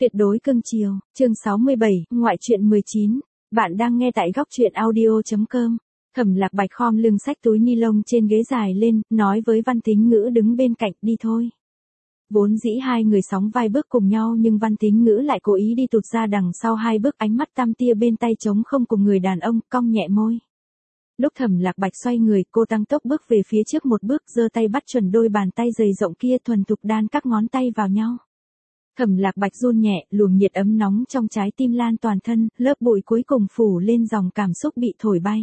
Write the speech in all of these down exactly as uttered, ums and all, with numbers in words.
Tuyệt đối cưng chiều, chương sáu mươi bảy, ngoại truyện mười chín. Bạn đang nghe tại góc truyện audio chấm com. Thẩm Lạc Bạch khom lưng xách túi ni lông trên ghế dài lên, nói với Văn Tín Ngữ đứng bên cạnh, đi thôi. Vốn dĩ hai người sóng vai bước cùng nhau nhưng Văn Tín Ngữ lại cố ý đi tụt ra đằng sau hai bước, ánh mắt tăm tia bên tay trống không cùng người đàn ông, cong nhẹ môi. Lúc Thẩm Lạc Bạch xoay người, cô tăng tốc bước về phía trước một bước, giơ tay bắt chuẩn đôi bàn tay dày rộng kia, thuần thục đan các ngón tay vào nhau. Thẩm Lạc Bạch run nhẹ, luồng nhiệt ấm nóng trong trái tim lan toàn thân, lớp bụi cuối cùng phủ lên dòng cảm xúc bị thổi bay.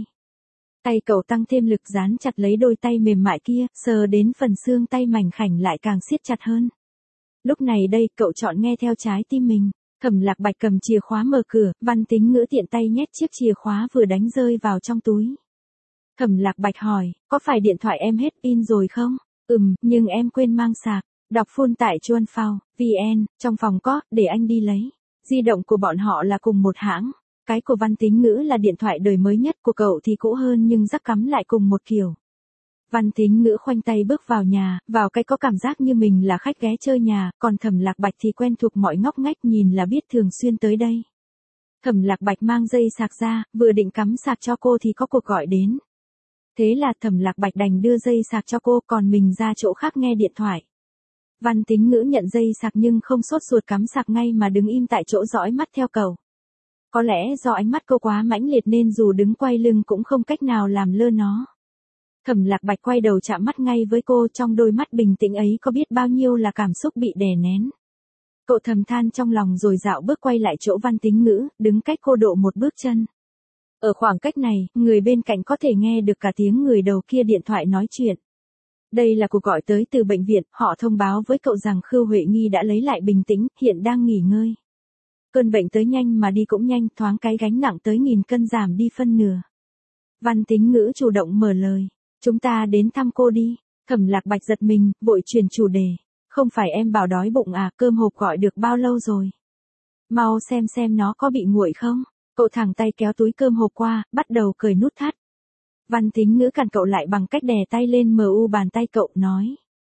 Tay cậu tăng thêm lực dán chặt lấy đôi tay mềm mại kia, sờ đến phần xương tay mảnh khảnh lại càng siết chặt hơn. Lúc này đây, cậu chọn nghe theo trái tim mình. Thẩm Lạc Bạch cầm chìa khóa mở cửa, Văn Tín Ngữ tiện tay nhét chiếc chìa khóa vừa đánh rơi vào trong túi. Thẩm Lạc Bạch hỏi, có phải điện thoại em hết pin rồi không? Ừm, nhưng em quên mang sạc. Đọc full tại chuan phao, vn, trong phòng có, để anh đi lấy. Di động của bọn họ là cùng một hãng. Cái của Văn Tín Ngữ là điện thoại đời mới nhất, của cậu thì cũ hơn nhưng rắc cắm lại cùng một kiểu. Văn Tín Ngữ khoanh tay bước vào nhà, vào cái có cảm giác như mình là khách ghé chơi nhà, còn Thẩm Lạc Bạch thì quen thuộc mọi ngóc ngách, nhìn là biết thường xuyên tới đây. Thẩm Lạc Bạch mang dây sạc ra, vừa định cắm sạc cho cô thì có cuộc gọi đến. Thế là Thẩm Lạc Bạch đành đưa dây sạc cho cô, còn mình ra chỗ khác nghe điện thoại. Văn Tín Ngữ nhận dây sạc nhưng không sốt ruột cắm sạc ngay mà đứng im tại chỗ dõi mắt theo cậu. Có lẽ do ánh mắt cô quá mãnh liệt nên dù đứng quay lưng cũng không cách nào làm lơ nó. Thẩm Lạc Bạch quay đầu chạm mắt ngay với cô, trong đôi mắt bình tĩnh ấy có biết bao nhiêu là cảm xúc bị đè nén. Cậu thầm than trong lòng rồi dạo bước quay lại chỗ Văn Tín Ngữ, đứng cách cô độ một bước chân. Ở khoảng cách này, người bên cạnh có thể nghe được cả tiếng người đầu kia điện thoại nói chuyện. Đây là cuộc gọi tới từ bệnh viện, họ thông báo với cậu rằng Khưu Huệ Nghi đã lấy lại bình tĩnh, hiện đang nghỉ ngơi. Cơn bệnh tới nhanh mà đi cũng nhanh, thoáng cái gánh nặng tới nghìn cân giảm đi phân nửa. Văn Tín Ngữ chủ động mở lời, chúng ta đến thăm cô đi. Thẩm Lạc Bạch giật mình, vội chuyển chủ đề, không phải em bảo đói bụng à, cơm hộp gọi được bao lâu rồi? Mau xem xem nó có bị nguội không? Cậu thẳng tay kéo túi cơm hộp qua, bắt đầu cởi nút thắt. Văn Tín Ngữ cản cậu lại bằng cách đè tay lên mờ u bàn tay cậu, nói.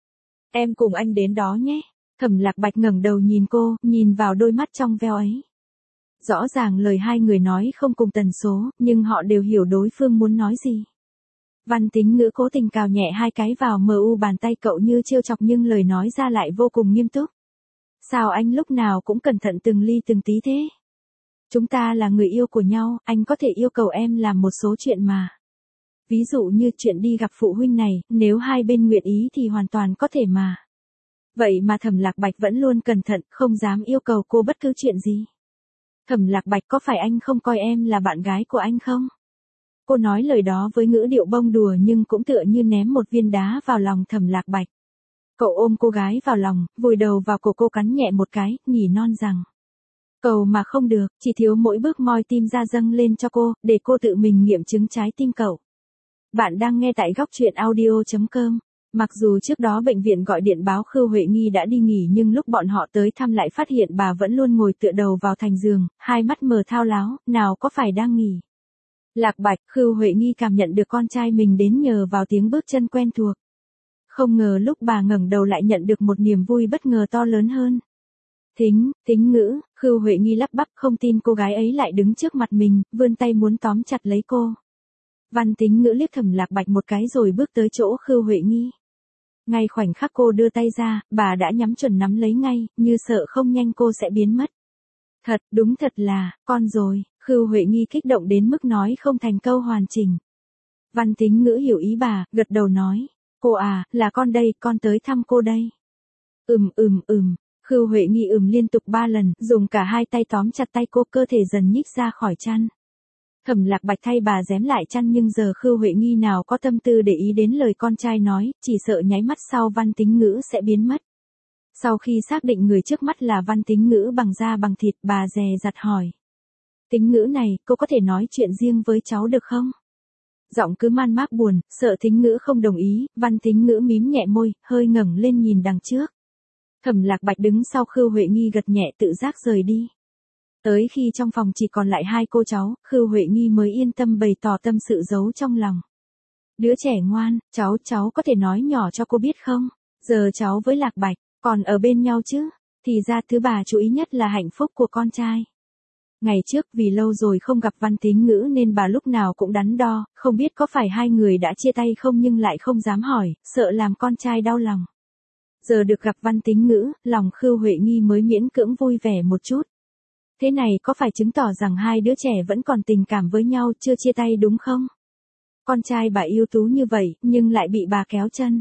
Em cùng anh đến đó nhé. Thẩm Lạc Bạch ngẩng đầu nhìn cô, nhìn vào đôi mắt trong veo ấy. Rõ ràng lời hai người nói không cùng tần số, nhưng họ đều hiểu đối phương muốn nói gì. Văn Tín Ngữ cố tình cào nhẹ hai cái vào mờ u bàn tay cậu như trêu chọc nhưng lời nói ra lại vô cùng nghiêm túc. Sao anh lúc nào cũng cẩn thận từng ly từng tí thế? Chúng ta là người yêu của nhau, anh có thể yêu cầu em làm một số chuyện mà. Ví dụ như chuyện đi gặp phụ huynh này, nếu hai bên nguyện ý thì hoàn toàn có thể mà. Vậy mà Thẩm Lạc Bạch vẫn luôn cẩn thận, không dám yêu cầu cô bất cứ chuyện gì. Thẩm Lạc Bạch, có phải anh không coi em là bạn gái của anh không? Cô nói lời đó với ngữ điệu bông đùa nhưng cũng tựa như ném một viên đá vào lòng Thẩm Lạc Bạch. Cậu ôm cô gái vào lòng, vùi đầu vào cổ cô, cắn nhẹ một cái, nhỉ non rằng. Cầu mà không được, chỉ thiếu mỗi bước moi tim ra dâng lên cho cô, để cô tự mình nghiệm chứng trái tim cậu. Bạn đang nghe tại góc truyện audio chấm com. Mặc dù trước đó bệnh viện gọi điện báo Khưu Huệ Nghi đã đi nghỉ nhưng lúc bọn họ tới thăm lại phát hiện bà vẫn luôn ngồi tựa đầu vào thành giường, hai mắt mờ thao láo, nào có phải đang nghỉ. Lạc Bạch, Khưu Huệ Nghi cảm nhận được con trai mình đến nhờ vào tiếng bước chân quen thuộc. Không ngờ lúc bà ngẩng đầu lại nhận được một niềm vui bất ngờ to lớn hơn. Thính, Tín Ngữ, Khưu Huệ Nghi lắp bắp không tin cô gái ấy lại đứng trước mặt mình, vươn tay muốn tóm chặt lấy cô. Văn Tín Ngữ liếc Thẩm Lạc Bạch một cái rồi bước tới chỗ Khưu Huệ Nghi. Ngay khoảnh khắc cô đưa tay ra, bà đã nhắm chuẩn nắm lấy ngay, như sợ không nhanh cô sẽ biến mất. Thật, đúng thật là, con rồi, Khưu Huệ Nghi kích động đến mức nói không thành câu hoàn chỉnh. Văn Tín Ngữ hiểu ý bà, gật đầu nói, cô à, là con đây, con tới thăm cô đây. Ừm ừm ừm, Khưu Huệ Nghi ừm liên tục ba lần, dùng cả hai tay tóm chặt tay cô, cơ thể dần nhích ra khỏi chăn. Thẩm Lạc Bạch thay bà rém lại chăn nhưng giờ Khưu Huệ Nghi nào có tâm tư để ý đến lời con trai nói, chỉ sợ nháy mắt sau Văn Tín Ngữ sẽ biến mất. Sau khi xác định người trước mắt là Văn Tín Ngữ bằng da bằng thịt, bà dè dặt hỏi. Tín Ngữ này, cô có thể nói chuyện riêng với cháu được không? Giọng cứ man mác buồn, sợ Tín Ngữ không đồng ý, Văn Tín Ngữ mím nhẹ môi, hơi ngẩng lên nhìn đằng trước. Thẩm Lạc Bạch đứng sau Khưu Huệ Nghi gật nhẹ tự giác rời đi. Tới khi trong phòng chỉ còn lại hai cô cháu, Khưu Huệ Nghi mới yên tâm bày tỏ tâm sự giấu trong lòng. Đứa trẻ ngoan, cháu cháu có thể nói nhỏ cho cô biết không? Giờ cháu với Lạc Bạch, còn ở bên nhau chứ? Thì ra thứ bà chú ý nhất là hạnh phúc của con trai. Ngày trước vì lâu rồi không gặp Văn Tín Ngữ nên bà lúc nào cũng đắn đo, không biết có phải hai người đã chia tay không nhưng lại không dám hỏi, sợ làm con trai đau lòng. Giờ được gặp Văn Tín Ngữ, lòng Khưu Huệ Nghi mới miễn cưỡng vui vẻ một chút. Thế này có phải chứng tỏ rằng hai đứa trẻ vẫn còn tình cảm với nhau chưa chia tay đúng không? Con trai bà ưu tú như vậy nhưng lại bị bà kéo chân.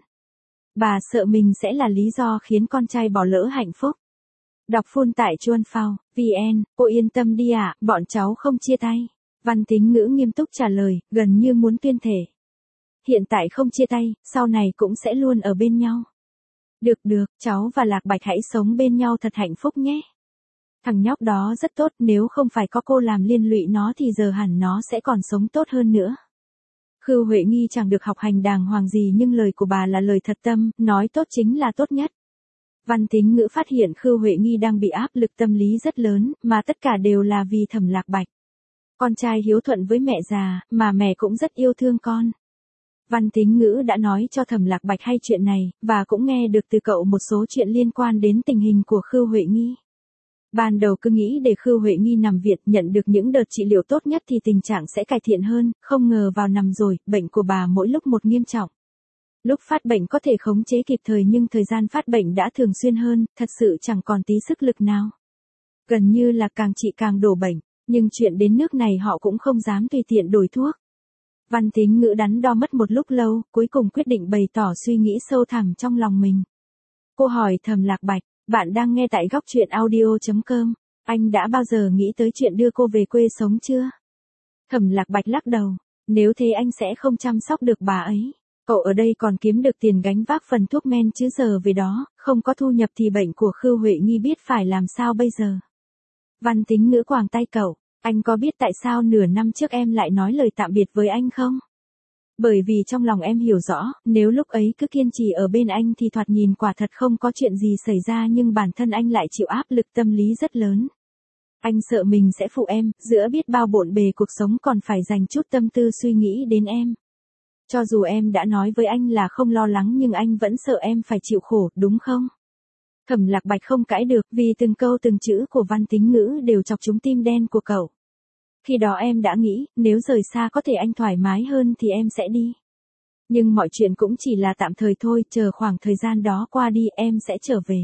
Bà sợ mình sẽ là lý do khiến con trai bỏ lỡ hạnh phúc. Đọc full tại chuan phao, vn, cô yên tâm đi ạ, à, bọn cháu không chia tay. Văn Tín Ngữ nghiêm túc trả lời, gần như muốn tuyên thể. Hiện tại không chia tay, sau này cũng sẽ luôn ở bên nhau. Được được, cháu và Lạc Bạch hãy sống bên nhau thật hạnh phúc nhé. Thằng nhóc đó rất tốt, nếu không phải có cô làm liên lụy nó thì giờ hẳn nó sẽ còn sống tốt hơn nữa. Khưu Huệ Nghi chẳng được học hành đàng hoàng gì nhưng lời của bà là lời thật tâm, nói tốt chính là tốt nhất. Văn Tín Ngữ phát hiện Khưu Huệ Nghi đang bị áp lực tâm lý rất lớn, mà tất cả đều là vì Thẩm Lạc Bạch. Con trai hiếu thuận với mẹ già, mà mẹ cũng rất yêu thương con. Văn Tín Ngữ đã nói cho Thẩm Lạc Bạch hay chuyện này, và cũng nghe được từ cậu một số chuyện liên quan đến tình hình của Khưu Huệ Nghi. Ban đầu cứ nghĩ để Khưu Huệ Nghi nằm viện nhận được những đợt trị liệu tốt nhất thì tình trạng sẽ cải thiện hơn, không ngờ vào nằm rồi, bệnh của bà mỗi lúc một nghiêm trọng. Lúc phát bệnh có thể khống chế kịp thời nhưng thời gian phát bệnh đã thường xuyên hơn, thật sự chẳng còn tí sức lực nào. Gần như là càng trị càng đổ bệnh, nhưng chuyện đến nước này họ cũng không dám tùy tiện đổi thuốc. Văn Tín Ngữ đắn đo mất một lúc lâu, cuối cùng quyết định bày tỏ suy nghĩ sâu thẳm trong lòng mình. Cô hỏi Thẩm Lạc Bạch, bạn đang nghe tại góc truyện audio chấm com, anh đã bao giờ nghĩ tới chuyện đưa cô về quê sống chưa? Thẩm Lạc Bạch lắc đầu, nếu thế anh sẽ không chăm sóc được bà ấy. Cậu ở đây còn kiếm được tiền gánh vác phần thuốc men chứ giờ về đó, không có thu nhập thì bệnh của Khưu Huệ Nghi biết phải làm sao bây giờ. Văn Tín Ngữ quàng tay cậu, anh có biết tại sao nửa năm trước em lại nói lời tạm biệt với anh không? Bởi vì trong lòng em hiểu rõ, nếu lúc ấy cứ kiên trì ở bên anh thì thoạt nhìn quả thật không có chuyện gì xảy ra nhưng bản thân anh lại chịu áp lực tâm lý rất lớn. Anh sợ mình sẽ phụ em, giữa biết bao bộn bề cuộc sống còn phải dành chút tâm tư suy nghĩ đến em. Cho dù em đã nói với anh là không lo lắng nhưng anh vẫn sợ em phải chịu khổ, đúng không? Thẩm Lạc Bạch không cãi được vì từng câu từng chữ của Văn Tín Ngữ đều chọc trúng tim đen của cậu. Khi đó em đã nghĩ, nếu rời xa có thể anh thoải mái hơn thì em sẽ đi. Nhưng mọi chuyện cũng chỉ là tạm thời thôi, chờ khoảng thời gian đó qua đi em sẽ trở về.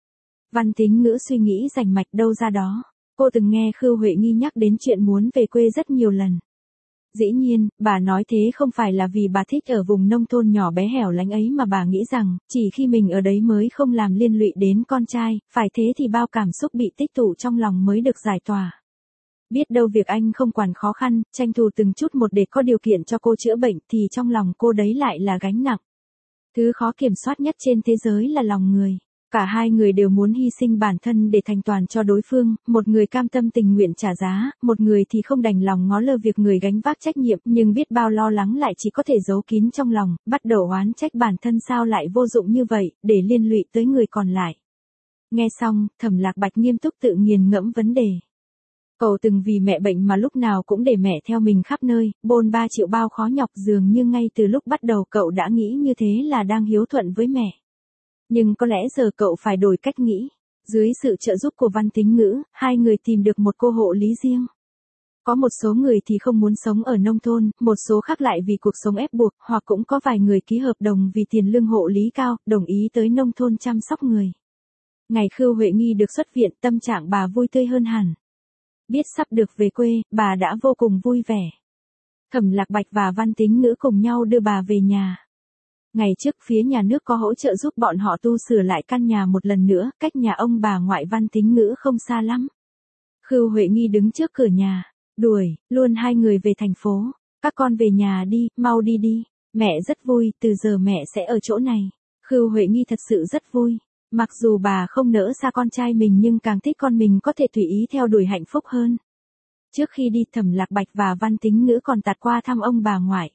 Văn Tín Ngữ suy nghĩ rành mạch đâu ra đó. Cô từng nghe Khưu Huệ Nghi nhắc đến chuyện muốn về quê rất nhiều lần. Dĩ nhiên, bà nói thế không phải là vì bà thích ở vùng nông thôn nhỏ bé hẻo lánh ấy mà bà nghĩ rằng, chỉ khi mình ở đấy mới không làm liên lụy đến con trai, phải thế thì bao cảm xúc bị tích tụ trong lòng mới được giải tỏa. Biết đâu việc anh không quản khó khăn, tranh thủ từng chút một để có điều kiện cho cô chữa bệnh thì trong lòng cô đấy lại là gánh nặng. Thứ khó kiểm soát nhất trên thế giới là lòng người. Cả hai người đều muốn hy sinh bản thân để thành toàn cho đối phương, một người cam tâm tình nguyện trả giá, một người thì không đành lòng ngó lơ việc người gánh vác trách nhiệm, nhưng biết bao lo lắng lại chỉ có thể giấu kín trong lòng, bắt đầu oán trách bản thân sao lại vô dụng như vậy, để liên lụy tới người còn lại. Nghe xong, Thẩm Lạc Bạch nghiêm túc tự nghiền ngẫm vấn đề. Cậu từng vì mẹ bệnh mà lúc nào cũng để mẹ theo mình khắp nơi, bôn ba chịu bao khó nhọc dường như ngay từ lúc bắt đầu cậu đã nghĩ như thế là đang hiếu thuận với mẹ. Nhưng có lẽ giờ cậu phải đổi cách nghĩ. Dưới sự trợ giúp của Văn Tín Ngữ, hai người tìm được một cô hộ lý riêng. Có một số người thì không muốn sống ở nông thôn, một số khác lại vì cuộc sống ép buộc, hoặc cũng có vài người ký hợp đồng vì tiền lương hộ lý cao, đồng ý tới nông thôn chăm sóc người. Ngày Khưu Huệ Nghi được xuất viện, tâm trạng bà vui tươi hơn hẳn. Biết sắp được về quê, bà đã vô cùng vui vẻ. Thẩm Lạc Bạch và Văn Tín Ngữ cùng nhau đưa bà về nhà. Ngày trước phía nhà nước có hỗ trợ giúp bọn họ tu sửa lại căn nhà một lần nữa, cách nhà ông bà ngoại Văn Tín Ngữ không xa lắm. Khưu Huệ Nghi đứng trước cửa nhà, đuổi luôn hai người về thành phố. Các con về nhà đi, mau đi đi. Mẹ rất vui, từ giờ mẹ sẽ ở chỗ này. Khưu Huệ Nghi thật sự rất vui. Mặc dù bà không nỡ xa con trai mình nhưng càng thích con mình có thể tùy ý theo đuổi hạnh phúc hơn. Trước khi đi Thẩm Lạc Bạch và Văn Tín Ngữ còn tạt qua thăm ông bà ngoại.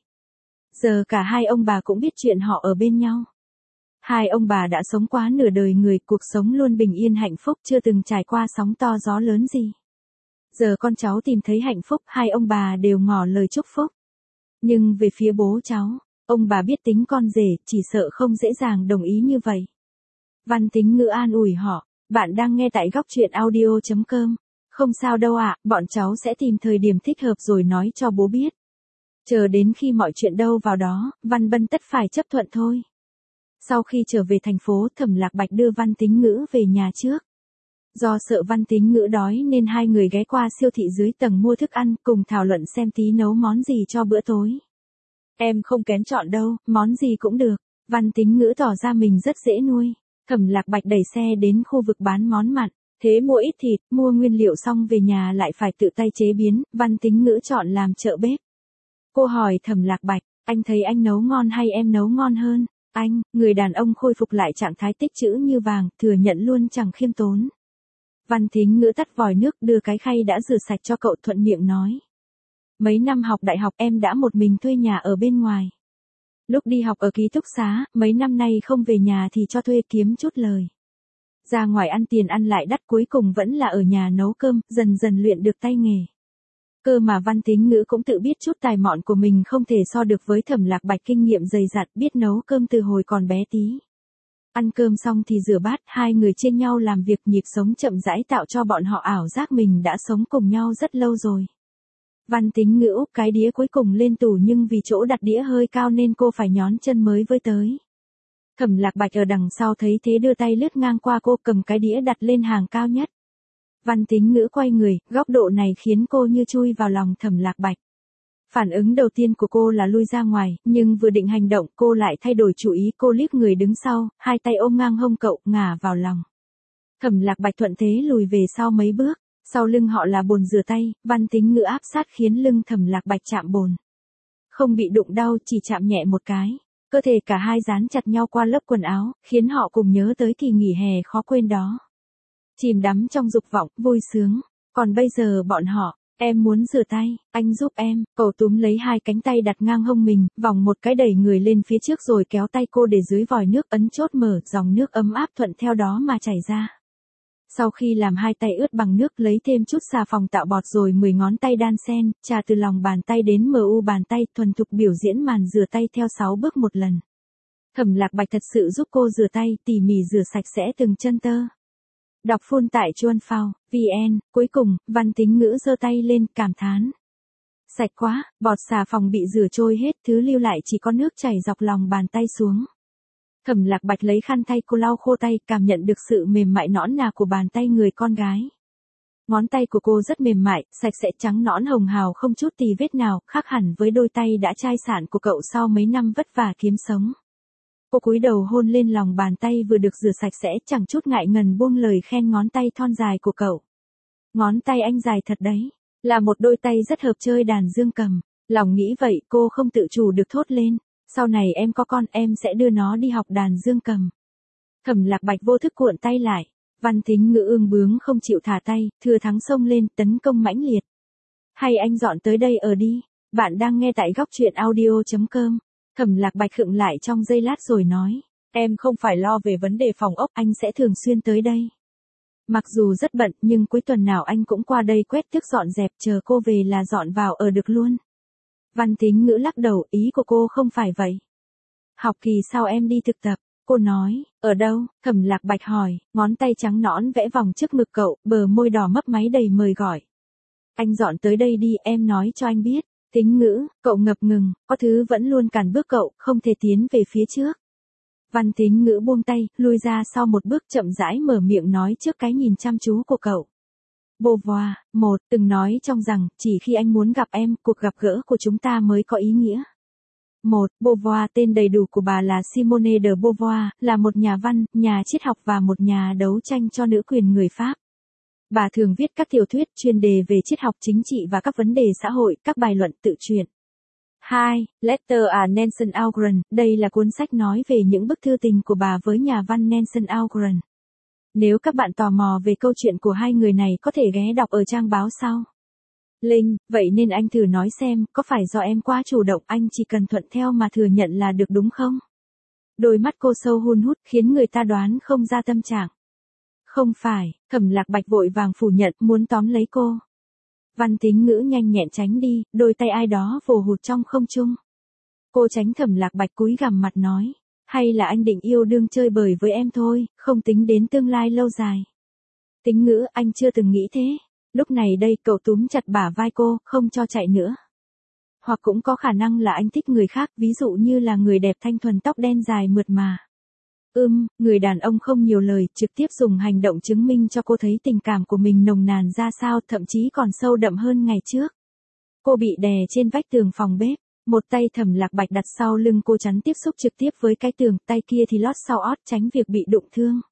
Giờ cả hai ông bà cũng biết chuyện họ ở bên nhau. Hai ông bà đã sống quá nửa đời người, cuộc sống luôn bình yên hạnh phúc, chưa từng trải qua sóng to gió lớn gì. Giờ con cháu tìm thấy hạnh phúc, hai ông bà đều ngỏ lời chúc phúc. Nhưng về phía bố cháu, ông bà biết tính con rể, chỉ sợ không dễ dàng đồng ý như vậy. Văn Tín Ngữ an ủi họ, Bạn đang nghe tại góc chuyện audio chấm com. Không sao đâu ạ, bọn cháu sẽ tìm thời điểm thích hợp rồi nói cho bố biết. Chờ đến khi mọi chuyện đâu vào đó, Văn Bân tất phải chấp thuận thôi. Sau khi trở về thành phố, Thẩm Lạc Bạch đưa Văn Tính Ngữ về nhà trước. Do sợ Văn Tính Ngữ đói nên hai người ghé qua siêu thị dưới tầng mua thức ăn, cùng thảo luận xem tí nấu món gì cho bữa tối. Em không kén chọn đâu, món gì cũng được. Văn Tính Ngữ tỏ ra mình rất dễ nuôi. Thẩm Lạc Bạch đẩy xe đến khu vực bán món mặn. Thế mua ít thịt, mua nguyên liệu xong về nhà lại phải tự tay chế biến, Văn Tính Ngữ chọn làm trợ bếp. Cô hỏi Thẩm Lạc Bạch, anh thấy anh nấu ngon hay em nấu ngon hơn? Anh, người đàn ông khôi phục lại trạng thái tích trữ như vàng, thừa nhận luôn chẳng khiêm tốn. Văn Tính Ngữ tắt vòi nước, đưa cái khay đã rửa sạch cho cậu, thuận miệng nói. Mấy năm học đại học em đã một mình thuê nhà ở bên ngoài. Lúc đi học ở ký túc xá, mấy năm nay không về nhà thì cho thuê kiếm chút lời. Ra ngoài ăn tiền ăn lại đắt, cuối cùng vẫn là ở nhà nấu cơm, dần dần luyện được tay nghề. Cơ mà Văn Tính Ngữ cũng tự biết chút tài mọn của mình không thể so được với Thẩm Lạc Bạch kinh nghiệm dày dặn, biết nấu cơm từ hồi còn bé tí. Ăn cơm xong thì rửa bát, hai người chia nhau làm việc, nhịp sống chậm rãi tạo cho bọn họ ảo giác mình đã sống cùng nhau rất lâu rồi. Văn Tính Ngữ úp cái đĩa cuối cùng lên tủ, nhưng vì chỗ đặt đĩa hơi cao nên cô phải nhón chân mới với tới. Thẩm Lạc Bạch ở đằng sau thấy thế đưa tay lướt ngang qua cô, cầm cái đĩa đặt lên hàng cao nhất. Văn Tính Ngữ quay người, góc độ này khiến cô như chui vào lòng Thẩm Lạc Bạch. Phản ứng đầu tiên của cô là lui ra ngoài, nhưng vừa định hành động cô lại thay đổi chủ ý, cô liếc người đứng sau, hai tay ôm ngang hông cậu, ngả vào lòng. Thẩm Lạc Bạch thuận thế lùi về sau mấy bước, sau lưng họ là bồn rửa tay, Văn Tính Ngữ áp sát khiến lưng Thẩm Lạc Bạch chạm bồn. Không bị đụng đau, chỉ chạm nhẹ một cái. Cơ thể cả hai dán chặt nhau qua lớp quần áo, khiến họ cùng nhớ tới kỳ nghỉ hè khó quên đó. Chìm đắm trong dục vọng, vui sướng. Còn bây giờ bọn họ, em muốn rửa tay, anh giúp em. Cậu túm lấy hai cánh tay đặt ngang hông mình, vòng một cái đẩy người lên phía trước rồi kéo tay cô để dưới vòi nước, ấn chốt mở, dòng nước ấm áp thuận theo đó mà chảy ra. Sau khi làm hai tay ướt bằng nước, lấy thêm chút xà phòng tạo bọt rồi mười ngón tay đan xen, trà từ lòng bàn tay đến mu bàn tay, thuần thục biểu diễn màn rửa tay theo sáu bước một lần. Thẩm Lạc Bạch thật sự giúp cô rửa tay, tỉ mỉ rửa sạch sẽ từng chân tơ. Đọc full tại chuan phao chấm vn. Cuối cùng, Văn Tính Ngữ giơ tay lên, cảm thán. Sạch quá, bọt xà phòng bị rửa trôi hết, thứ lưu lại chỉ có nước chảy dọc lòng bàn tay xuống. Thẩm Lạc Bạch lấy khăn thay cô lau khô tay, cảm nhận được sự mềm mại nõn nà của bàn tay người con gái. Ngón tay của cô rất mềm mại, sạch sẽ, trắng nõn hồng hào, không chút tì vết nào, khác hẳn với đôi tay đã chai sạn của cậu sau mấy năm vất vả kiếm sống. Cô cúi đầu hôn lên lòng bàn tay vừa được rửa sạch sẽ, chẳng chút ngại ngần buông lời khen ngón tay thon dài của cậu. Ngón tay anh dài thật đấy, là một đôi tay rất hợp chơi đàn dương cầm. Lòng nghĩ vậy, cô không tự chủ được thốt lên. Sau này em có con, em sẽ đưa nó đi học đàn dương cầm. Thẩm Lạc Bạch vô thức cuộn tay lại. Văn Tính Ngữ ương bướng không chịu thả tay, thừa thắng xông lên, tấn công mãnh liệt. Hay anh dọn tới đây ở đi. Bạn đang nghe tại góc chuyện audio chấm com. Thẩm Lạc Bạch khựng lại trong giây lát rồi nói. Em không phải lo về vấn đề phòng ốc, anh sẽ thường xuyên tới đây. Mặc dù rất bận, nhưng cuối tuần nào anh cũng qua đây quét tước dọn dẹp, chờ cô về là dọn vào ở được luôn. Văn Tính Ngữ lắc đầu, ý của cô không phải vậy. Học kỳ sau em đi thực tập, cô nói. Ở đâu? Thẩm Lạc Bạch hỏi, ngón tay trắng nõn vẽ vòng trước ngực cậu, bờ môi đỏ mấp máy đầy mời gọi. Anh dọn tới đây đi, em nói cho anh biết. Tính Ngữ, cậu ngập ngừng, có thứ vẫn luôn cản bước cậu, không thể tiến về phía trước. Văn Tính Ngữ buông tay, lui ra sau một bước, chậm rãi mở miệng nói trước cái nhìn chăm chú của cậu. Beauvoir, một, từng nói trong rằng, chỉ khi anh muốn gặp em, cuộc gặp gỡ của chúng ta mới có ý nghĩa. Một, Beauvoir, tên đầy đủ của bà là Simone de Beauvoir, là một nhà văn, nhà triết học và một nhà đấu tranh cho nữ quyền người Pháp. Bà thường viết các tiểu thuyết chuyên đề về triết học, chính trị và các vấn đề xã hội, các bài luận tự truyện. Hai, Letter à Nansen Algren, đây là cuốn sách nói về những bức thư tình của bà với nhà văn Nansen Algren. Nếu các bạn tò mò về câu chuyện của hai người này có thể ghé đọc ở trang báo sau. Linh, vậy nên anh thử nói xem, có phải do em quá chủ động, anh chỉ cần thuận theo mà thừa nhận là được đúng không? Đôi mắt cô sâu hun hút, khiến người ta đoán không ra tâm trạng. Không phải, Thẩm Lạc Bạch vội vàng phủ nhận, muốn tóm lấy cô. Văn Tính Ngữ nhanh nhẹn tránh đi, đôi tay ai đó vồ hụt trong không trung. Cô tránh Thẩm Lạc Bạch, cúi gằm mặt nói. Hay là anh định yêu đương chơi bời với em thôi, không tính đến tương lai lâu dài. Tính Ngữ, anh chưa từng nghĩ thế. Lúc này đây cậu túm chặt bả vai cô, không cho chạy nữa. Hoặc cũng có khả năng là anh thích người khác, ví dụ như là người đẹp thanh thuần tóc đen dài mượt mà. Ưm, người đàn ông không nhiều lời, trực tiếp dùng hành động chứng minh cho cô thấy tình cảm của mình nồng nàn ra sao, thậm chí còn sâu đậm hơn ngày trước. Cô bị đè trên vách tường phòng bếp, một tay Thẩm Lạc Bạch đặt sau lưng cô chắn tiếp xúc trực tiếp với cái tường, tay kia thì lót sau ót tránh việc bị đụng thương.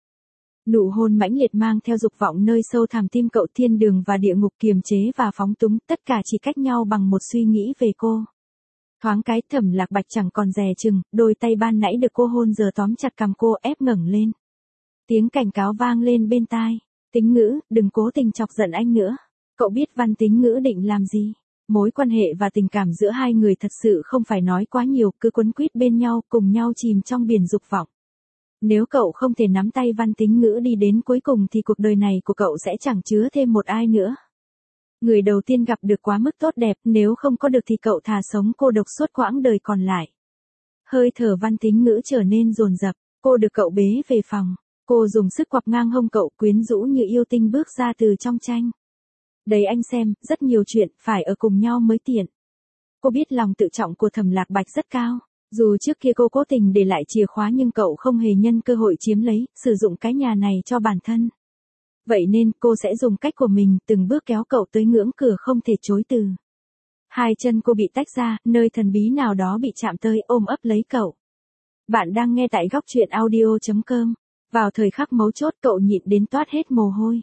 Nụ hôn mãnh liệt mang theo dục vọng nơi sâu thẳm tim cậu, thiên đường và địa ngục, kiềm chế và phóng túng, tất cả chỉ cách nhau bằng một suy nghĩ về cô. Thoáng cái Thẩm Lạc Bạch chẳng còn dè chừng, đôi tay ban nãy được cô hôn giờ tóm chặt cằm cô, ép ngẩng lên. Tiếng cảnh cáo vang lên bên tai. Tính Ngữ, đừng cố tình chọc giận anh nữa. Cậu biết Văn Tính Ngữ định làm gì? Mối quan hệ và tình cảm giữa hai người thật sự không phải nói quá nhiều, cứ quấn quýt bên nhau, cùng nhau chìm trong biển dục vọng. Nếu cậu không thể nắm tay Văn Tính Ngữ đi đến cuối cùng thì cuộc đời này của cậu sẽ chẳng chứa thêm một ai nữa. Người đầu tiên gặp được quá mức tốt đẹp, nếu không có được thì cậu thà sống cô độc suốt quãng đời còn lại. Hơi thở Văn Tính Ngữ trở nên dồn dập, cô được cậu bế về phòng. Cô dùng sức quặp ngang hông cậu, quyến rũ như yêu tinh bước ra từ trong tranh. Đấy anh xem, rất nhiều chuyện, phải ở cùng nhau mới tiện. Cô biết lòng tự trọng của Thẩm Lạc Bạch rất cao. Dù trước kia cô cố tình để lại chìa khóa nhưng cậu không hề nhân cơ hội chiếm lấy, sử dụng cái nhà này cho bản thân. Vậy nên cô sẽ dùng cách của mình, từng bước kéo cậu tới ngưỡng cửa không thể chối từ. Hai chân cô bị tách ra, nơi thần bí nào đó bị chạm tới, ôm ấp lấy cậu. Bạn đang nghe tại góc truyện audio chấm com. Vào thời khắc mấu chốt cậu nhịn đến toát hết mồ hôi.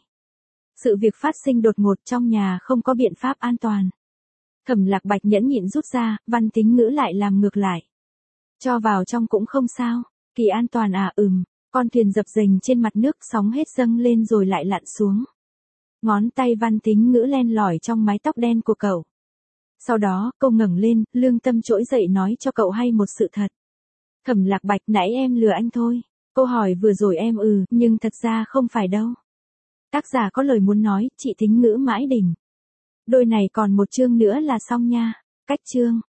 Sự việc phát sinh đột ngột, trong nhà không có biện pháp an toàn. Thẩm Lạc Bạch nhẫn nhịn rút ra, Văn Tính Ngữ lại làm ngược lại. Cho vào trong cũng không sao. Kỳ an toàn à? Ừm. Con thuyền dập dềnh trên mặt nước, sóng hết dâng lên rồi lại lặn xuống. Ngón tay Văn Tính Ngữ len lỏi trong mái tóc đen của cậu. Sau đó, cô ngẩng lên, lương tâm trỗi dậy nói cho cậu hay một sự thật. Thẩm Lạc Bạch, nãy em lừa anh thôi. Cô hỏi vừa rồi em ừ, nhưng thật ra không phải đâu. Tác giả có lời muốn nói, chị Tính Ngữ mãi đỉnh. Đôi này còn một chương nữa là xong nha. Cách chương.